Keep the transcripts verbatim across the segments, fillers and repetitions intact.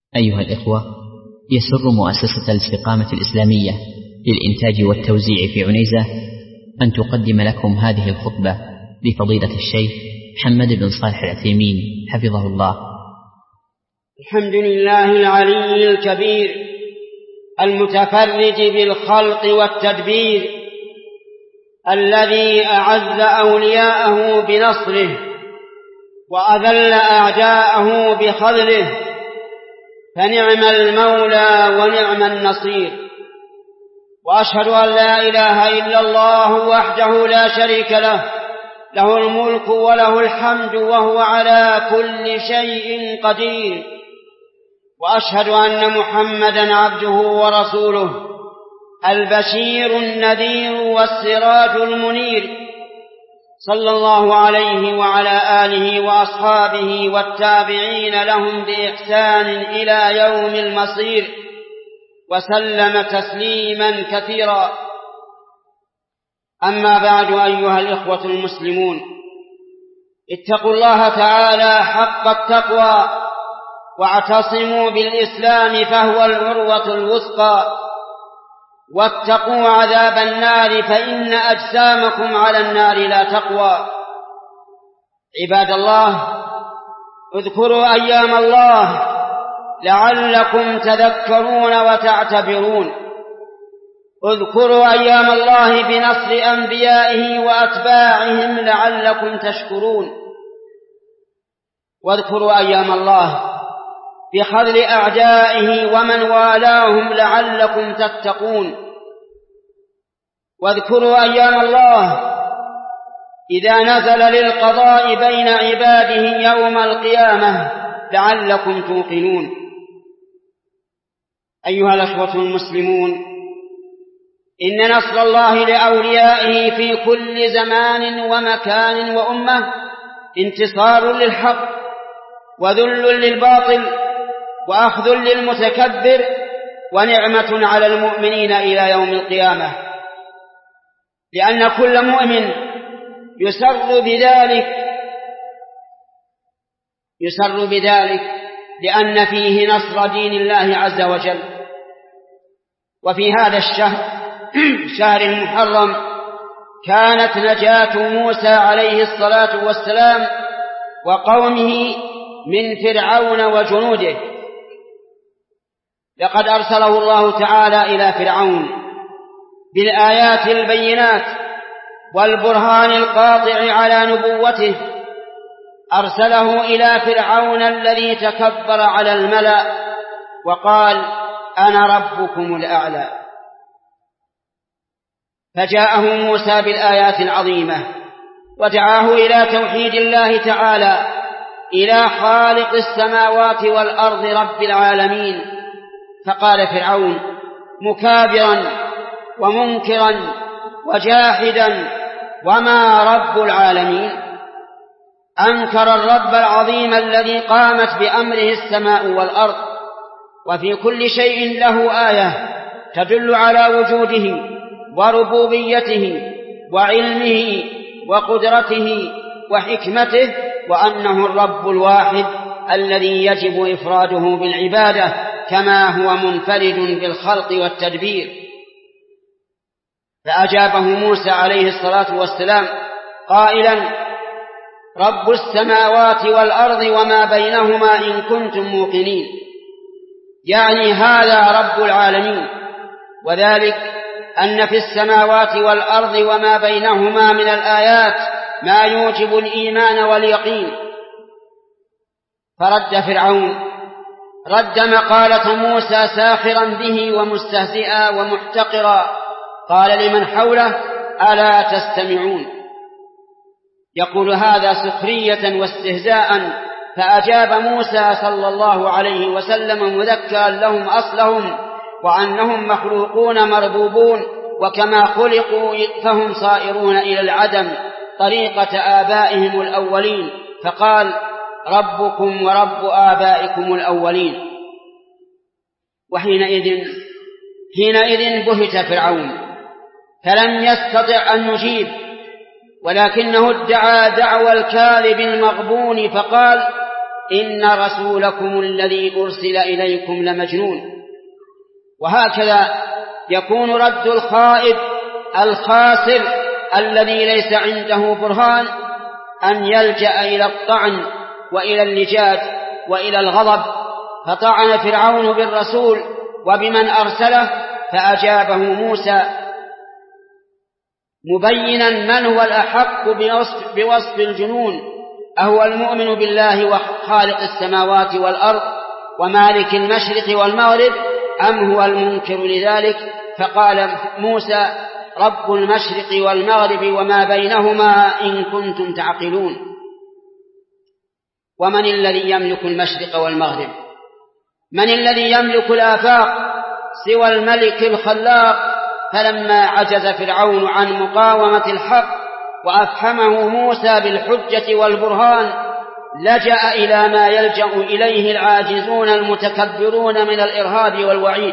أيها الإخوة، يسر مؤسسة الاستقامة الإسلامية للإنتاج والتوزيع في عنيزة أن تقدم لكم هذه الخطبة لفضيلة الشيخ محمد بن صالح العثيمين حفظه الله. الحمد لله العلي الكبير المتفرد بالخلق والتدبير، الذي أعز أولياءه بنصره وأذل أعداءه بخذله، فنعم المولى ونعم النصير. وأشهد أن لا إله إلا الله وحده لا شريك له، له الملك وله الحمد وهو على كل شيء قدير. وأشهد أن محمدًا عبده ورسوله، البشير النذير والسراج المنير، صلى الله عليه وعلى آله وأصحابه والتابعين لهم بإحسان إلى يوم المصير، وسلم تسليما كثيرا. أما بعد، أيها الإخوة المسلمون، اتقوا الله تعالى حق التقوى، واعتصموا بالإسلام فهو العروة الوثقى، واتقوا عذاب النار فإن أجسامكم على النار لا تقوى. عباد الله، اذكروا أيام الله لعلكم تذكرون وتعتبرون. اذكروا أيام الله بنصر أنبيائه وأتباعهم لعلكم تشكرون. واذكروا أيام الله بخذل أعدائه ومن والاهم لعلكم تتقون. واذكروا أيام الله إذا نزل للقضاء بين عباده يوم القيامة لعلكم توقنون. أيها الأخوة المسلمون، إن نصر الله لأوليائه في كل زمان ومكان وأمة انتصار للحق وذل للباطل وأخذ للمتكبر، ونعمة على المؤمنين إلى يوم القيامة، لأن كل مؤمن يسر بذلك يسر بذلك لأن فيه نصر دين الله عز وجل. وفي هذا الشهر شهر المحرم كانت نجاة موسى عليه الصلاة والسلام وقومه من فرعون وجنوده. لقد أرسله الله تعالى إلى فرعون بالآيات البينات والبرهان القاطع على نبوته. أرسله إلى فرعون الذي تكبر على الملأ وقال: أنا ربكم الأعلى. فجاءه موسى بالآيات العظيمة ودعاه إلى توحيد الله تعالى، إلى خالق السماوات والأرض رب العالمين. فقال فرعون مكابرا ومنكرا وجاحدا: وما رب العالمين؟ أنكر الرب العظيم الذي قامت بأمره السماء والأرض، وفي كل شيء له آية تدل على وجوده وربوبيته وعلمه وقدرته وحكمته، وأنه الرب الواحد الذي يجب إفراده بالعبادة كما هو منفرد بالخلق والتدبير. فأجابه موسى عليه الصلاة والسلام قائلا: رب السماوات والأرض وما بينهما إن كنتم موقنين، يعني هذا رب العالمين، وذلك أن في السماوات والأرض وما بينهما من الآيات ما يوجب الإيمان واليقين. فرد فرعون رد مقالة موسى ساخرا به ومستهزئا ومحتقرا، قال لمن حوله: ألا تستمعون؟ يقول هذا سخرية واستهزاء. فأجاب موسى صلى الله عليه وسلم مذكرا لهم أصلهم، وأنهم مخلوقون مربوبون، وكما خلقوا فهم صائرون إلى العدم طريقة آبائهم الأولين. فقال: ربكم ورب آبائكم الأولين. وحينئذ حينئذ بهت فرعون فلم يستطع أن يجيب، ولكنه ادعى دعوى الكاذب المغبون فقال: إن رسولكم الذي أرسل إليكم لمجنون. وهكذا يكون رد الخائب الخاسر الذي ليس عنده برهان أن يلجأ إلى الطعن وإلى اللجاج وإلى الغضب. فطعن فرعون بالرسول وبمن أرسله، فأجابه موسى مبينا من هو الأحق بوصف, بوصف الجنون، أهو المؤمن بالله وخالق السماوات والأرض ومالك المشرق والمغرب، أم هو المنكر لذلك؟ فقال موسى رب المشرق والمغرب وما بينهما إن كنتم تعقلون. ومن الذي يملك المشرق والمغرب؟ من الذي يملك الآفاق سوى الملك الخلاق؟ فلما عجز فرعون عن مقاومة الحق وأفهمه موسى بالحجة والبرهان لجأ إلى ما يلجأ إليه العاجزون المتكبرون من الإرهاب والوعيد،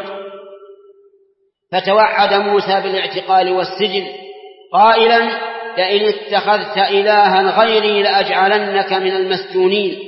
فتوعد موسى بالاعتقال والسجن قائلا لئن اتخذت إلها غيري لأجعلنك من المسجونين.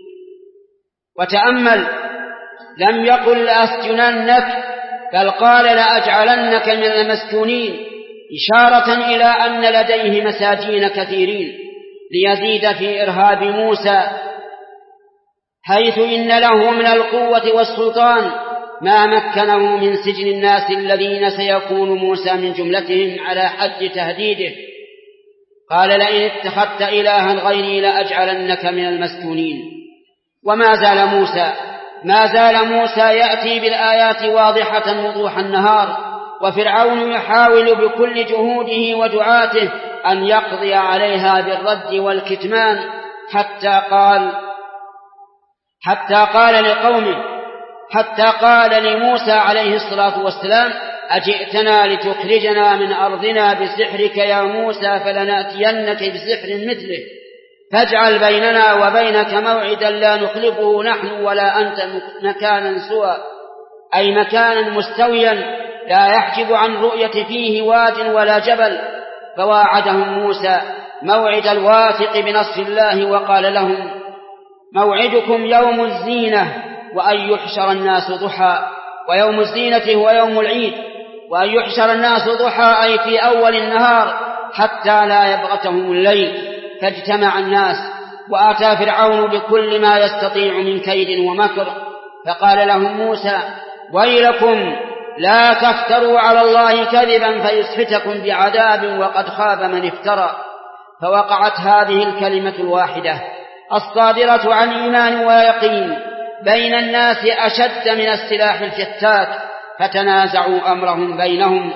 وتأمل، لم يقل لأسجننك، بل قال لأجعلنك من المسجونين، إشارة إلى أن لديه مساجين كثيرين ليزيد في إرهاب موسى، حيث إن له من القوة والسلطان ما مكنه من سجن الناس الذين سيكون موسى من جملتهم على حد تهديده. قال لئن اتخذت إلها غيري لأجعلنك من المسجونين. وما زال موسى ما زال موسى يأتي بالآيات واضحة وضوح النهار، وفرعون يحاول بكل جهوده ودعاته أن يقضي عليها بالرد والكتمان، حتى قال حتى قال لقومه حتى قال لموسى عليه الصلاة والسلام أجئتنا لتخرجنا من أرضنا بسحرك يا موسى فلنأتينك بسحر مثله فاجعل بيننا وبينك موعدا لا نخلفه نحن ولا أنت مكانا سوى، أي مكانا مستويا لا يحجب عن رؤية فيه واد ولا جبل. فواعدهم موسى موعد الواثق بنصر الله، وقال لهم موعدكم يوم الزينة وأن يحشر الناس ضحى. ويوم الزينة هو يوم العيد، وأن يحشر الناس ضحى أي في أول النهار حتى لا يبغتهم الليل. فاجتمع الناس وآتى فرعون بكل ما يستطيع من كيد ومكر، فقال لهم موسى ويلكم لا تفتروا على الله كذبا فيسحتكم بعذاب وقد خاب من افترى. فوقعت هذه الكلمة الواحدة الصادرة عن إيمان ويقين بين الناس أشد من السلاح الفتاك، فتنازعوا أمرهم بينهم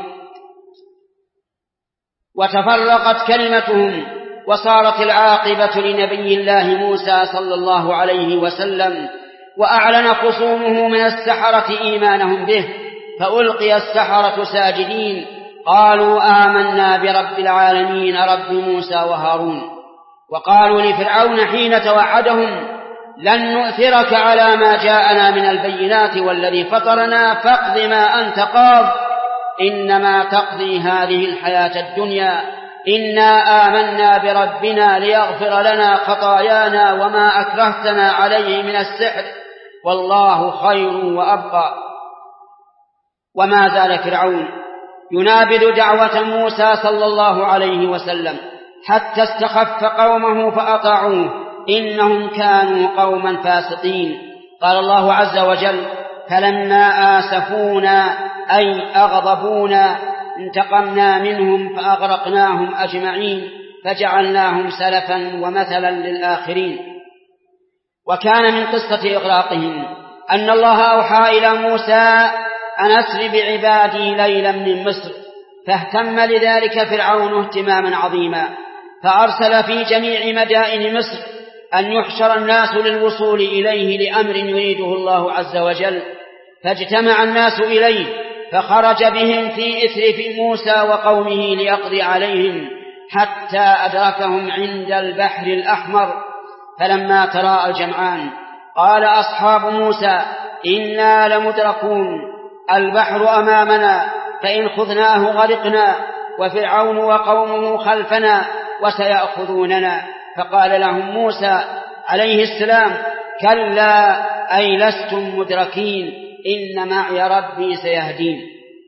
وتفرقت كلمتهم، وصارت العاقبة لنبي الله موسى صلى الله عليه وسلم، وأعلن خصومه من السحرة إيمانهم به، فألقي السحرة ساجدين قالوا آمنا برب العالمين رب موسى وهارون. وقالوا لفرعون حين توعدهم لن نؤثرك على ما جاءنا من البينات والذي فطرنا فاقض ما أنت قاض إنما تقضي هذه الحياة الدنيا إنا آمنا بربنا ليغفر لنا خطايانا وما أكرهتنا عليه من السحر والله خير وأبقى. وما زال فرعون ينابذ دعوة موسى صلى الله عليه وسلم حتى استخف قومه فأطاعوه، إنهم كانوا قوما فاسقين. قال الله عز وجل فلما آسفونا أي أغضبونا انتقمنا منهم فأغرقناهم أجمعين فجعلناهم سلفا ومثلا للآخرين. وكان من قصة إغراقهم أن الله أوحى إلى موسى أن أسر بعبادي ليلا من مصر، فاهتم لذلك فرعون اهتماما عظيما، فأرسل في جميع مدائن مصر أن يحشر الناس للوصول إليه لأمر يريده الله عز وجل، فاجتمع الناس إليه فخرج بهم في إثر في موسى وقومه ليقضي عليهم حتى أدركهم عند البحر الأحمر. فلما تراءى الجمعان قال أصحاب موسى إنا لمدركون، البحر أمامنا فإن خذناه غرقنا وفرعون وقومه خلفنا وسيأخذوننا. فقال لهم موسى عليه السلام كلا أي لستم مدركين إن معي ربي سيهدين.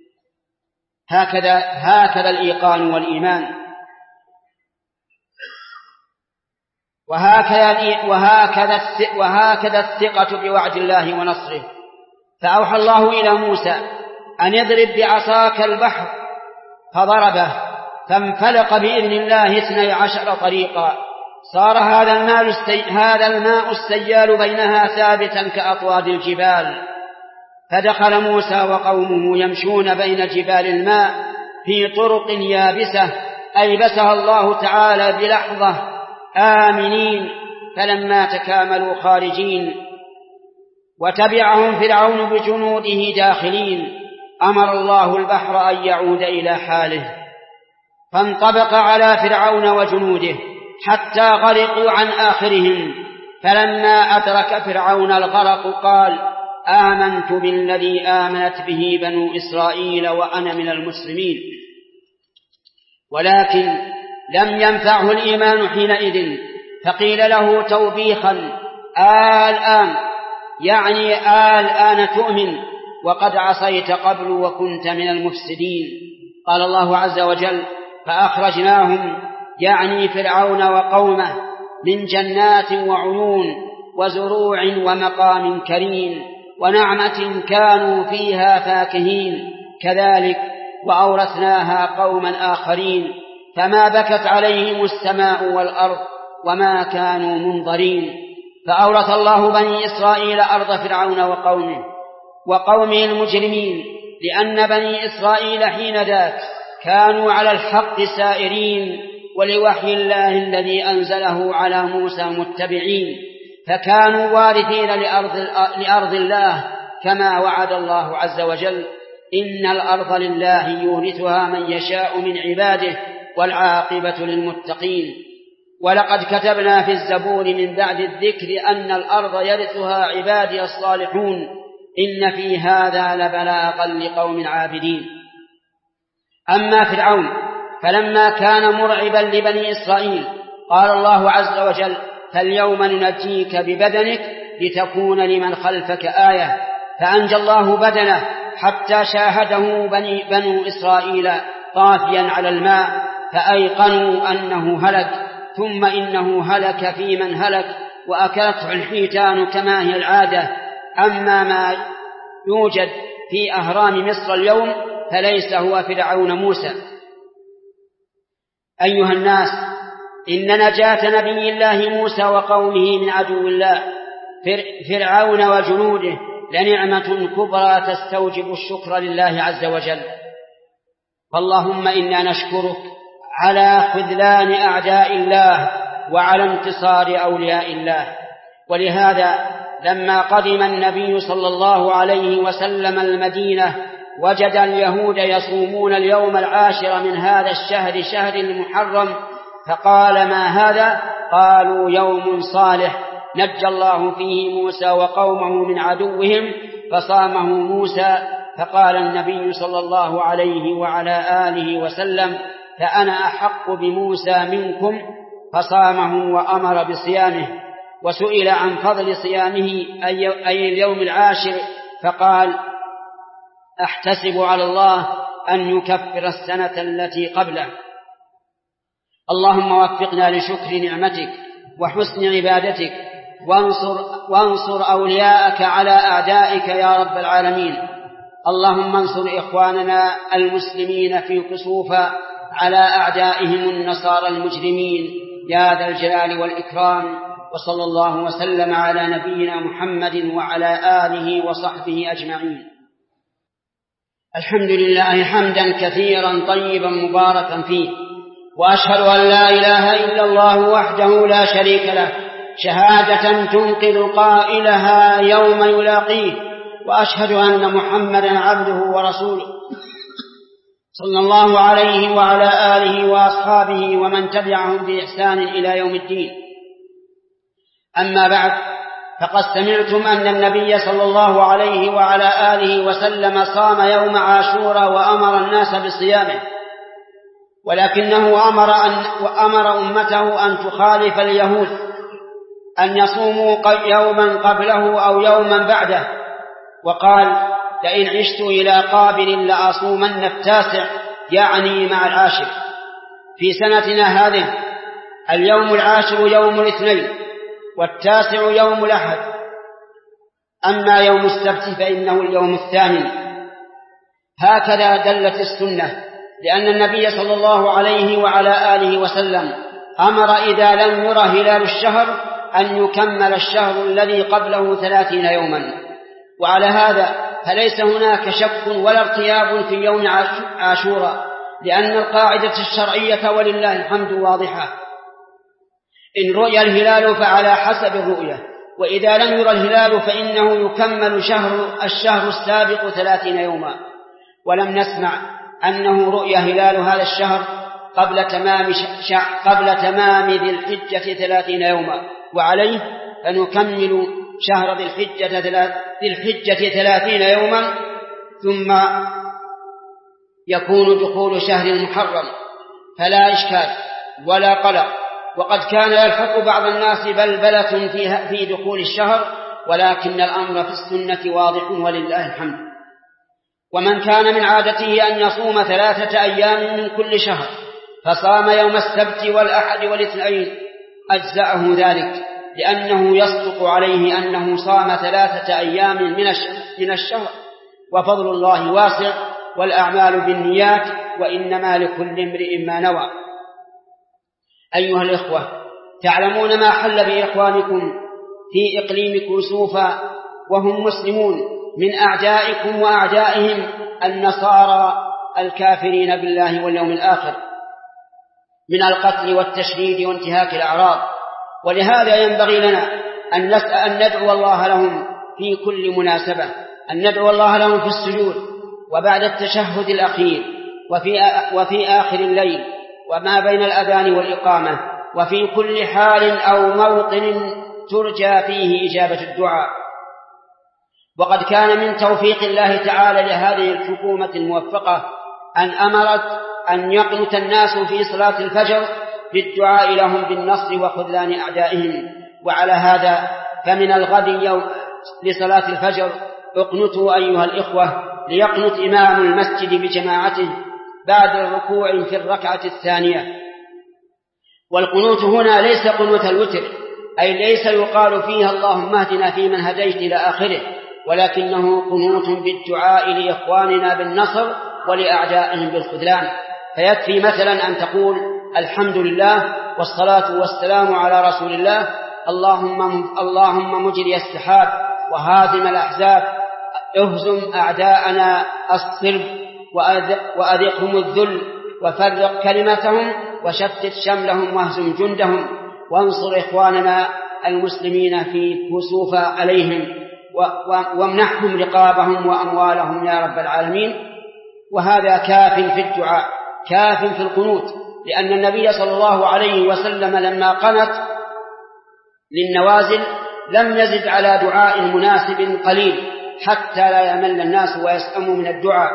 هكذا هكذا الإيقان والإيمان، وهكذا وهكذا وهكذا الثقة بوعد الله ونصره. فأوحى الله إلى موسى أن يضرب بعصاك البحر فضربه فانفلق بإذن الله اثني عشر طريقا، صار هذا الماء السي... هذا الماء السيال بينها ثابتا كأطواد الجبال. فدخل موسى وقومه يمشون بين جبال الماء في طرق يابسة أيبسها الله تعالى بلحظة آمنين، فلما تكاملوا خارجين وتبعهم فرعون بجنوده داخلين أمر الله البحر أن يعود إلى حاله، فانطبق على فرعون وجنوده حتى غرقوا عن آخرهم. فلما أدرك فرعون الغرق قال آمنت بالذي آمنت به بنو إسرائيل وأنا من المسلمين. ولكن لم ينفعه الإيمان حينئذ، فقيل له توبيخا الآن، يعني الآن تؤمن وقد عصيت قبل وكنت من المفسدين. قال الله عز وجل فأخرجناهم، يعني فرعون وقومه، من جنات وعيون وزروع ومقام كريم ونعمة كانوا فيها فاكهين، كذلك وأورثناها قوما آخرين فما بكت عليهم السماء والأرض وما كانوا منظرين. فأورث الله بني إسرائيل أرض فرعون وقومه وقومه المجرمين، لأن بني إسرائيل حين ذاك كانوا على الحق سائرين ولوحي الله الذي أنزله على موسى متبعين، فكانوا وارثين لأرض, لأرض الله كما وعد الله عز وجل إن الأرض لله يورثها من يشاء من عباده والعاقبة للمتقين. ولقد كتبنا في الزبور من بعد الذكر أن الأرض يرثها عبادي الصالحون إن في هذا لبلاغا لقوم عابدين. أما فرعون فلما كان مرعبا لبني إسرائيل قال الله عز وجل فاليوم ننجيك ببدنك لتكون لمن خلفك آية، فأنجى الله بدنه حتى شاهده بني بنو إسرائيل طافيا على الماء فأيقنوا أنه هلك، ثم إنه هلك في من هلك وأكلته الحيتان كما هي العادة. أما ما يوجد في أهرام مصر اليوم فليس هو فرعون موسى. أيها الناس، إن نجاة نبي الله موسى وقومه من عدو الله فرعون وجنوده لنعمة كبرى تستوجب الشكر لله عز وجل. فاللهم إنا نشكرك على خذلان أعداء الله وعلى انتصار أولياء الله. ولهذا لما قدم النبي صلى الله عليه وسلم المدينة وجد اليهود يصومون اليوم العاشر من هذا الشهر شهر المحرم، فقال ما هذا؟ قالوا يوم صالح نجى الله فيه موسى وقومه من عدوهم فصامه موسى. فقال النبي صلى الله عليه وعلى آله وسلم فأنا أحق بموسى منكم، فصامه وأمر بصيامه. وسئل عن فضل صيامه أي اليوم العاشر فقال أحتسب على الله أن يكفر السنة التي قبله. اللهم وفقنا لشكر نعمتك وحسن عبادتك، وانصر, وانصر أولياءك على أعدائك يا رب العالمين. اللهم انصر إخواننا المسلمين في كسوفا على أعدائهم النصارى المجرمين يا ذا الجلال والإكرام. وصلى الله وسلم على نبينا محمد وعلى آله وصحبه أجمعين. الحمد لله حمدا كثيرا طيبا مباركا فيه، وأشهد أن لا إله إلا الله وحده لا شريك له شهادة تنقذ قائلها يوم يلاقيه، وأشهد أن محمدا عبده ورسوله صلى الله عليه وعلى آله وأصحابه ومن تبعهم بإحسان إلى يوم الدين. أما بعد، فقد سمعتم أن النبي صلى الله عليه وعلى آله وسلم صام يوم عاشوراء وأمر الناس بصيامه، ولكنه أمر, أن وأمر أمته أن تخالف اليهود أن يصوموا يوما قبله أو يوما بعده، وقال لئن عشت إلى قابل لأصومن التاسع، يعني مع العاشر. في سنتنا هذه اليوم العاشر يوم الاثنين، والتاسع يوم الأحد، أما يوم السبت فإنه اليوم الثامن. هكذا دلت السنة، لأن النبي صلى الله عليه وعلى آله وسلم أمر إذا لم ير هلال الشهر أن يكمل الشهر الذي قبله ثلاثين يوما. وعلى هذا فليس هناك شك ولا ارتياب في يوم عاشوراء، لأن القاعدة الشرعية ولله الحمد واضحة: إن رؤي الهلال فعلى حسب الرؤية، وإذا لم ير الهلال فإنه يكمل شهر الشهر السابق ثلاثين يوما. ولم نسمع أنه رؤي هلال هذا الشهر قبل تمام, قبل تمام ذي الحجة ثلاثين يوما، وعليه فنكمل شهر ذي الحجة, ذي الحجة ثلاثين يوما، ثم يكون دخول شهر المحرم، فلا إشكال ولا قلق. وقد كان يلحق بعض الناس بلبلة في دخول الشهر، ولكن الأمر في السنة واضح ولله الحمد. ومن كان من عادته أن يصوم ثلاثة أيام من كل شهر فصام يوم السبت والأحد والاثنين أجزأه ذلك، لأنه يصدق عليه أنه صام ثلاثة أيام من الشهر، وفضل الله واسع، والأعمال بالنيات، وإنما لكل امرئ ما نوى. أيها الإخوة، تعلمون ما حل بإخوانكم في إقليم كوسوفا وهم مسلمون من أعدائكم وأعدائهم النصارى الكافرين بالله واليوم الآخر من القتل والتشريد وانتهاك الأعراض. ولهذا ينبغي لنا أن نسأل أن ندعو الله لهم في كل مناسبة، أن ندعو الله لهم في السجود وبعد التشهد الأخير وفي, وفي آخر الليل وما بين الأذان والإقامة، وفي كل حال أو موطن ترجى فيه إجابة الدعاء. وقد كان من توفيق الله تعالى لهذه الحكومة الموفقة أن أمرت أن يقنت الناس في صلاة الفجر بالدعاء لهم بالنصر وخذلان أعدائهم. وعلى هذا فمن الغد يوم لصلاة الفجر اقنتوا أيها الإخوة، ليقنت إمام المسجد بجماعته بعد الركوع في الركعة الثانية. والقنوت هنا ليس قنوت الوتر، أي ليس يقال فيها اللهم اهدنا فيمن هديت إلى آخره، ولكنه قنوت بالدعاء لإخواننا بالنصر ولأعدائهم بالخذلان. فيكفي مثلا أن تقول الحمد لله والصلاة والسلام على رسول الله، اللهم, اللهم مجري السحاب وهازم الأحزاب، اهزم أعداءنا الصلب وأذقهم الذل وفرق كلمتهم وشتت شملهم واهزم جندهم، وانصر إخواننا المسلمين في كسوف عليهم وامنحهم رقابهم وأموالهم يا رب العالمين. وهذا كاف في الدعاء، كاف في القنوت، لأن النبي صلى الله عليه وسلم لما قنت للنوازل لم يزد على دعاء مناسب قليل حتى لا يمل الناس ويسأموا من الدعاء.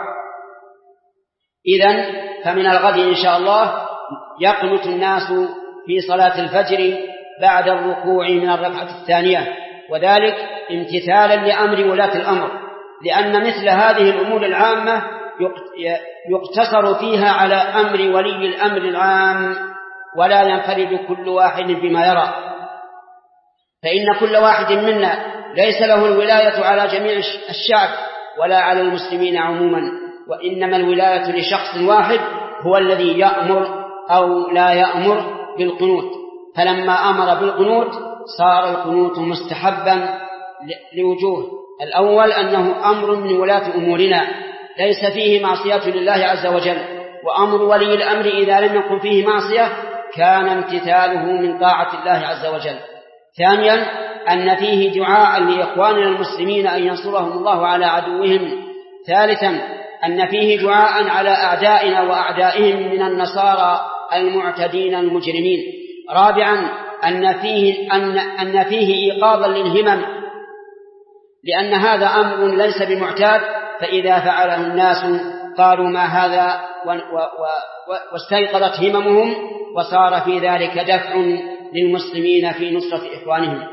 إذن فمن الغد إن شاء الله يقنت الناس في صلاة الفجر بعد الركوع من الركعة الثانية، وذلك امتثالا لأمر ولاة الأمر، لأن مثل هذه الأمور العامة يقتصر فيها على أمر ولي الأمر العام، ولا ينفرد كل واحد بما يرى، فإن كل واحد منا ليس له الولاية على جميع الشعب ولا على المسلمين عموما، وإنما الولاية لشخص واحد هو الذي يأمر أو لا يأمر بالقنوت. فلما أمر بالقنوت صار القنوت مستحبا لوجوه: الأول أنه أمر من ولاة أمورنا ليس فيه معصية لله عز وجل، وأمر ولي الأمر إذا لم يكن فيه معصية كان امتثاله من طاعة الله عز وجل. ثانيا أن فيه دعاء لإخواننا المسلمين أن ينصرهم الله على عدوهم. ثالثا أن فيه دعاء على أعدائنا وأعدائهم من النصارى المعتدين المجرمين. رابعا أن فيه, أن أن فيه إيقاظا للهمم، لأن هذا أمر ليس بمعتاد، فإذا فعله الناس قالوا ما هذا واستيقظت هممهم، وصار في ذلك دفع للمسلمين في نصرة إخوانهم.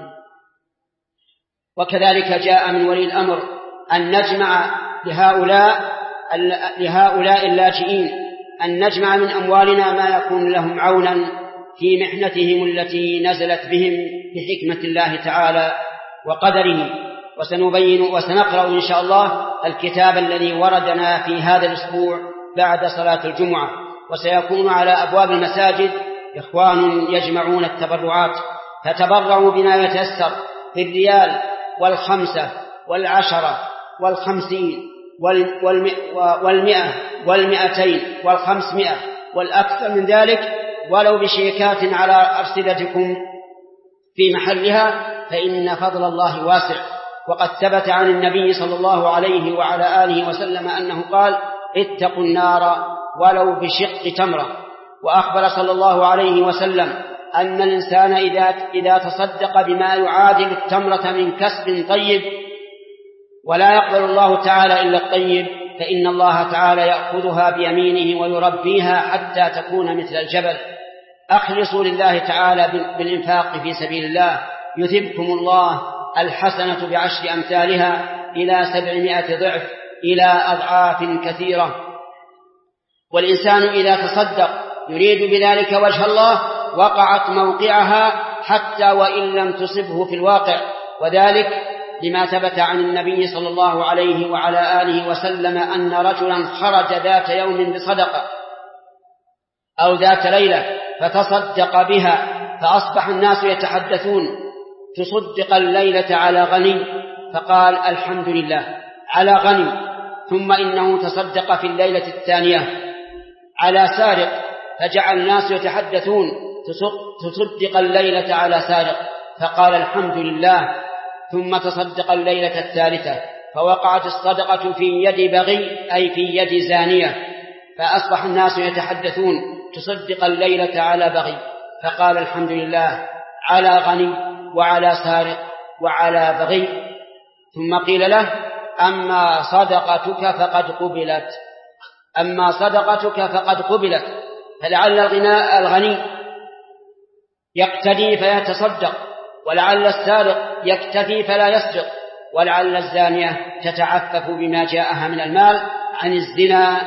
وكذلك جاء من ولي الأمر أن نجمع لهؤلاء لهؤلاء اللاجئين أن نجمع من أموالنا ما يكون لهم عونا في محنتهم التي نزلت بهم بحكمة الله تعالى وقدره. وسنبين وسنقرأ إن شاء الله الكتاب الذي وردنا في هذا الأسبوع بعد صلاة الجمعة، وسيكون على أبواب المساجد إخوان يجمعون التبرعات، فتبرعوا بما يتيسر في الريال والخمسة والعشرة والخمسين والمئة والمئتين والخمسمائة والأكثر من ذلك، ولو بشيكات على أرصدتكم في محلها، فإن فضل الله واسع. وقد ثبت عن النبي صلى الله عليه وعلى آله وسلم أنه قال: اتقوا النار ولو بشق تمرة. وأخبر صلى الله عليه وسلم أن الإنسان إذا, إذا تصدق بما يعادل التمرة من كسب طيب، ولا يقبل الله تعالى إلا الطيب، فإن الله تعالى يأخذها بيمينه ويربيها حتى تكون مثل الجبل. أخلصوا لله تعالى بالإنفاق في سبيل الله يثبكم الله الحسنة بعشر أمثالها إلى سبعمائة ضعف إلى أضعاف كثيرة. والإنسان إذا تصدق يريد بذلك وجه الله وقعت موقعها حتى وإن لم تصبه في الواقع، وذلك لما ثبت عن النبي صلى الله عليه وعلى آله وسلم أن رجلا خرج ذات يوم بصدقة أو ذات ليلة فتصدق بها، فأصبح الناس يتحدثون: تصدق الليلة على غني، فقال: الحمد لله على غني. ثم إنه تصدق في الليلة الثانية على سارق، فجعل الناس يتحدثون: تصدق الليلة على سارق، فقال: الحمد لله. ثم تصدق الليلة الثالثة فوقعت الصدقة في يد بغي أي في يد زانية، فأصبح الناس يتحدثون: تصدق الليلة على بغي، فقال: الحمد لله على غني وعلى سارق وعلى بغي. ثم قيل له: أما صدقتك فقد قبلت أما صدقتك فقد قبلت. فلعل الغناء الغني يقتدي فيتصدق، ولعل السارق يكتفي فلا يسرق، ولعل الزانية تتعفف بما جاءها من المال عن الزنا.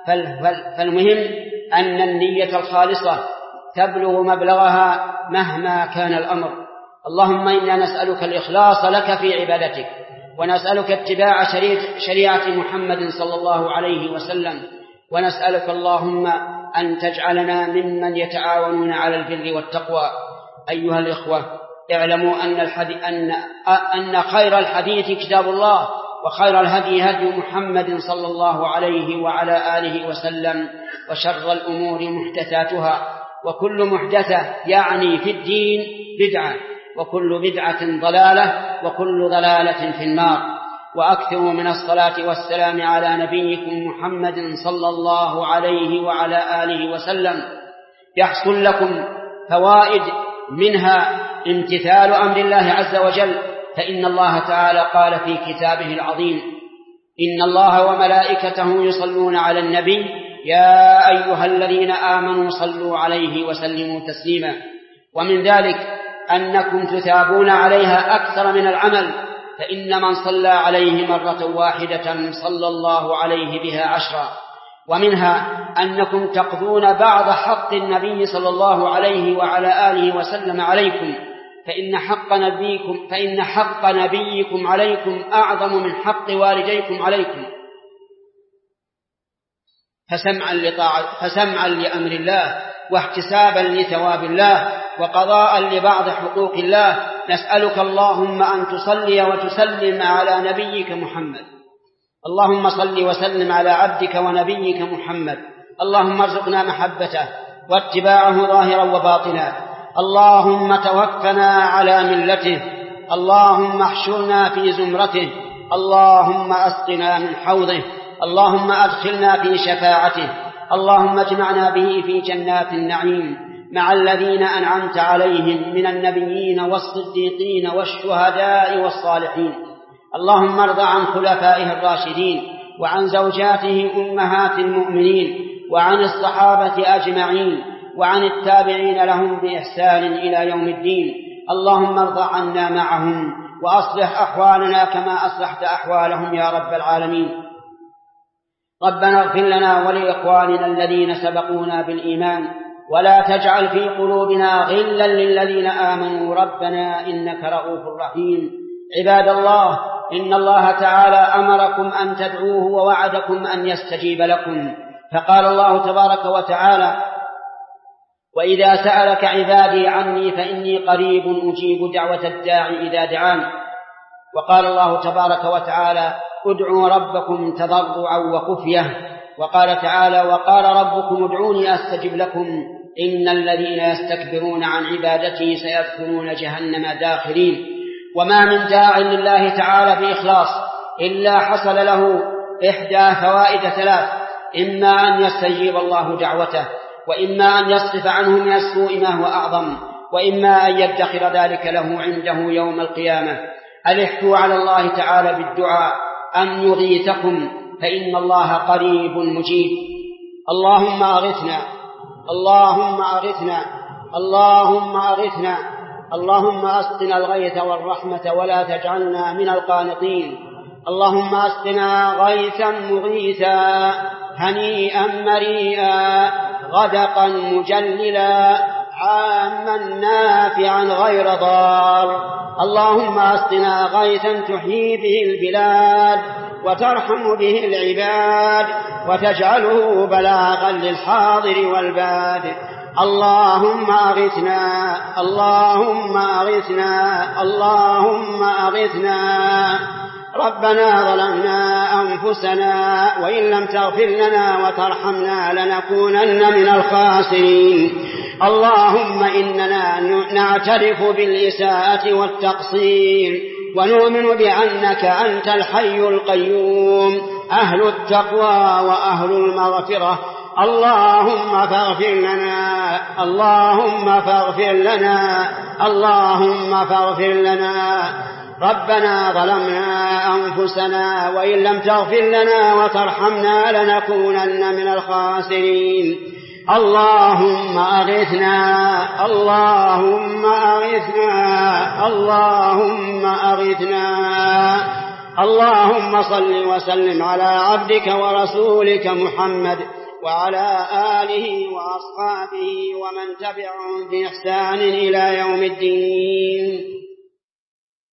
فالمهم أن النية الخالصة تبلغ مبلغها مهما كان الأمر. اللهم إنا نسألك الإخلاص لك في عبادتك، ونسألك اتباع شريعة محمد صلى الله عليه وسلم، ونسألك اللهم أن تجعلنا ممن يتعاونون على البر والتقوى. أيها الإخوة، اعلموا أن, الحديث أن, أن خير الحديث كتاب الله، وخير الهدي هدي محمد صلى الله عليه وعلى آله وسلم، وشر الأمور محدثاتها، وكل محدثة يعني في الدين بدعة، وكل بدعة ضلالة، وكل ضلالة في النار. وأكثروا من الصلاة والسلام على نبيكم محمد صلى الله عليه وعلى آله وسلم، يحصل لكم فوائد، منها امتثال أمر الله عز وجل، فإن الله تعالى قال في كتابه العظيم: إن الله وملائكته يصلون على النبي يا أيها الذين آمنوا صلوا عليه وسلموا تسليما. ومن ذلك أنكم تثابون عليها أكثر من العمل، فإن من صلى عليه مرة واحدة صلى الله عليه بها عشرا. ومنها أنكم تقضون بعض حق النبي صلى الله عليه وعلى آله وسلم عليكم، فإن حق نبيكم, فإن حق نبيكم عليكم أعظم من حق والديكم عليكم. فسمعا, لطاعة فسمعا لأمر الله، واحتسابا لثواب الله، وقضاء لبعض حقوق الله، نسألك اللهم أن تصلي وتسلم على نبيك محمد. اللهم صل وسلم على عبدك ونبيك محمد. اللهم ارزقنا محبته واتباعه ظاهرا وباطنا. اللهم توفنا على ملته. اللهم احشرنا في زمرته. اللهم أسقنا من حوضه. اللهم أدخلنا في شفاعته. اللهم اجمعنا به في جنات النعيم مع الذين أنعمت عليهم من النبيين والصديقين والشهداء والصالحين. اللهم ارض عن خلفائه الراشدين، وعن زوجاته أمهات المؤمنين، وعن الصحابة أجمعين، وعن التابعين لهم بإحسان إلى يوم الدين. اللهم ارض عنا معهم وأصلح أحوالنا كما أصلحت أحوالهم يا رب العالمين. ربنا اغفر لنا ولإخواننا الذين سبقونا بالإيمان ولا تجعل في قلوبنا غلا للذين آمنوا ربنا إنك رؤوف رحيم. عباد الله، إن الله تعالى أمركم أن تدعوه ووعدكم أن يستجيب لكم، فقال الله تبارك وتعالى: وإذا سألك عبادي عني فإني قريب أجيب دعوة الداعي إذا دعان. وقال الله تبارك وتعالى: ادعوا ربكم تضرعا وخفية. وقال تعالى: وقال ربكم ادعوني أستجب لكم إن الذين يستكبرون عن عبادتي سيدخلون جهنم داخرين. وما من داع لله تعالى بإخلاص إلا حصل له إحدى فوائد ثلاث: إما أن يستجيب الله دعوته، وإما أن يصرف عنه من السوء ما هو أعظم، وإما أن يدخر ذلك له عنده يوم القيامة. ألحوا على الله تعالى بالدعاء أن يغيثكم فإن الله قريب مجيب. اللهم أغثنا، اللهم أغثنا، اللهم أغثنا، اللهم أسقنا الغيث والرحمة ولا تجعلنا من القانطين. اللهم أسقنا غيثا مغيثا هنيئا مريئا غدقا مجللا عاما نافعا غير ضار. اللهم أسقنا غيثا تحيي به البلاد وترحم به العباد وتجعله بلاغا للحاضر والباد. اللهم أغثنا، اللهم أغثنا، اللهم أغثنا. ربنا ظلمنا أنفسنا وإن لم تغفر لنا وترحمنا لنكونن من الخاسرين. اللهم إننا نعترف بالإساءة والتقصير ونؤمن بأنك أنت الحي القيوم أهل التقوى وأهل المغفرة. اللهم فاغفر لنا، اللهم فاغفر لنا، اللهم فاغفر لنا. ربنا ظلمنا أنفسنا وإن لم تغفر لنا وترحمنا لنكونن من الخاسرين. اللهم أغثنا، اللهم أغثنا، اللهم أغثنا. اللهم صل وسلم على عبدك ورسولك محمد وعلى آله وأصحابه ومن تبعهم بإحسان إلى يوم الدين.